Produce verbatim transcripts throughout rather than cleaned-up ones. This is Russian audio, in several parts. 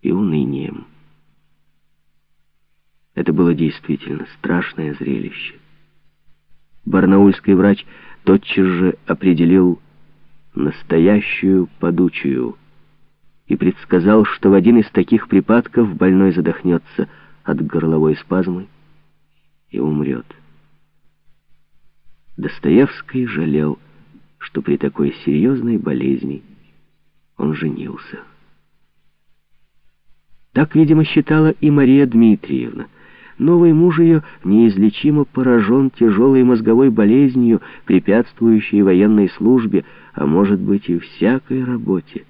и унынием. Это было действительно страшное зрелище. Барнаульский врач тотчас же определил настоящую подучую и предсказал, что в один из таких припадков больной задохнется от горловой спазмы и умрет. Достоевский жалел, что при такой серьезной болезни он женился. Так, видимо, считала и Мария Дмитриевна. Новый муж ее неизлечимо поражен тяжелой мозговой болезнью, препятствующей военной службе, а может быть и всякой работе.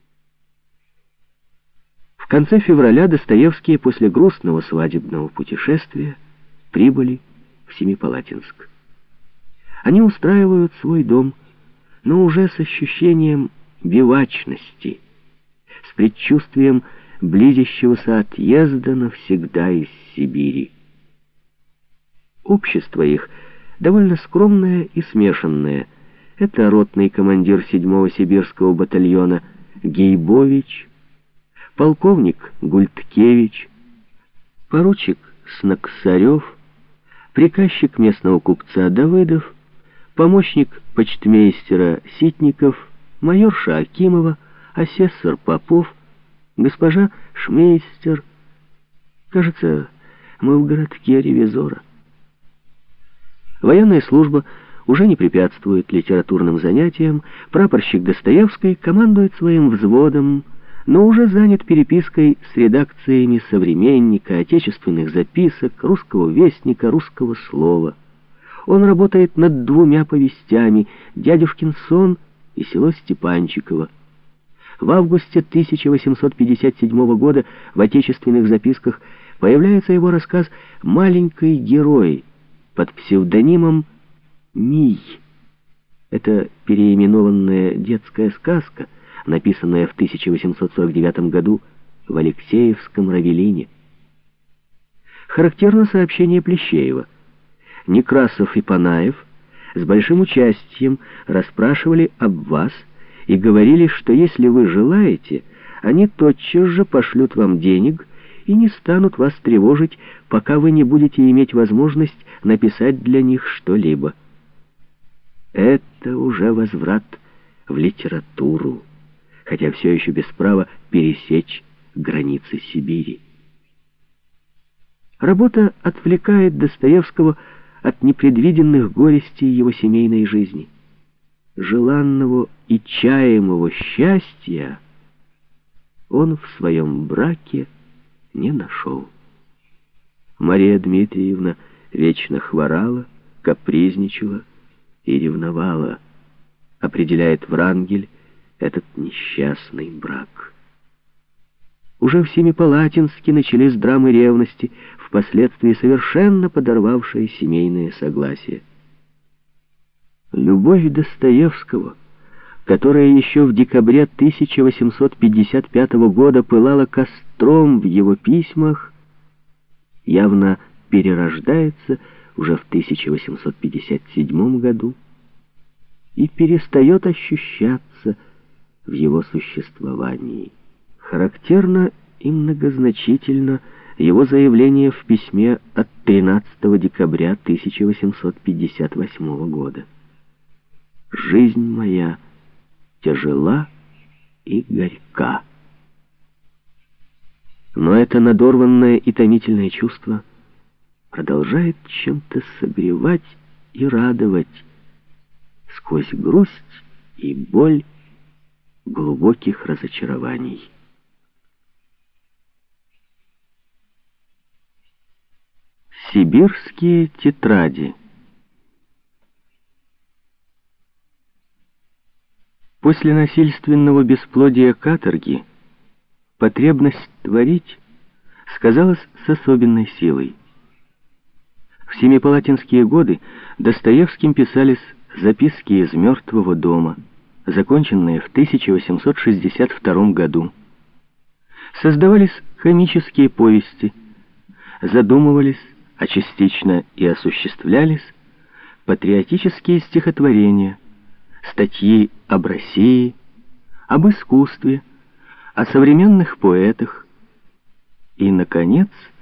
В конце февраля Достоевские после грустного свадебного путешествия прибыли в Семипалатинск. Они устраивают свой дом, но уже с ощущением бивачности, с предчувствием близящегося отъезда навсегда из Сибири. Общество их довольно скромное и смешанное. Это ротный командир седьмого сибирского батальона Гейбович, полковник Гульткевич, поручик Снаксарев, приказчик местного купца Давыдов, помощник почтмейстера Ситников, майорша Акимова, асессор Попов, госпожа Шмейстер. Кажется, мы в городке ревизора. Военная служба уже не препятствует литературным занятиям. Прапорщик Достоевский командует своим взводом, но уже занят перепиской с редакциями «Современника», «Отечественных записок», «Русского вестника», «Русского слова». Он работает над двумя повестями «Дядюшкин сон» и «Село Степанчиково». В августе тысяча восемьсот пятьдесят седьмого года в «Отечественных записках» появляется его рассказ «Маленький герой» под псевдонимом Мий. Это переименованная детская сказка, написанная в тысяча восемьсот сорок девятом году в Алексеевском Равелине. Характерно сообщение Плещеева. Некрасов и Панаев с большим участием расспрашивали об вас и говорили, что если вы желаете, они тотчас же пошлют вам денег и не станут вас тревожить, пока вы не будете иметь возможность написать для них что-либо. Это уже возврат в литературу, хотя все еще без права пересечь границы Сибири. Работа отвлекает Достоевского от непредвиденных горестей его семейной жизни. Желанного и чаемого счастья он в своем браке не нашел. Мария Дмитриевна вечно хворала, капризничала и ревновала, определяет Врангель этот несчастный брак. Уже в Семипалатинске начались драмы ревности, впоследствии совершенно подорвавшие семейное согласие. Любовь Достоевского, которая еще в декабре тысяча восемьсот пятьдесят пятого года пылала костром в его письмах, явно перерождается уже в тысяча восемьсот пятьдесят седьмом году и перестает ощущаться в его существовании. Характерно и многозначительно его заявление в письме от тринадцатого декабря тысяча восемьсот пятьдесят восьмого года. «Жизнь моя тяжела и горька». Но это надорванное и томительное чувство продолжает чем-то согревать и радовать сквозь грусть и боль глубоких разочарований. Сибирские тетради. После насильственного бесплодия каторги потребность творить сказалась с особенной силой. В семипалатинские годы Достоевским писались записки из «Мертвого дома», законченные в тысяча восемьсот шестьдесят втором году. Создавались комические повести, задумывались, а частично и осуществлялись патриотические стихотворения, статьи об России, об искусстве, о современных поэтах, И, наконец,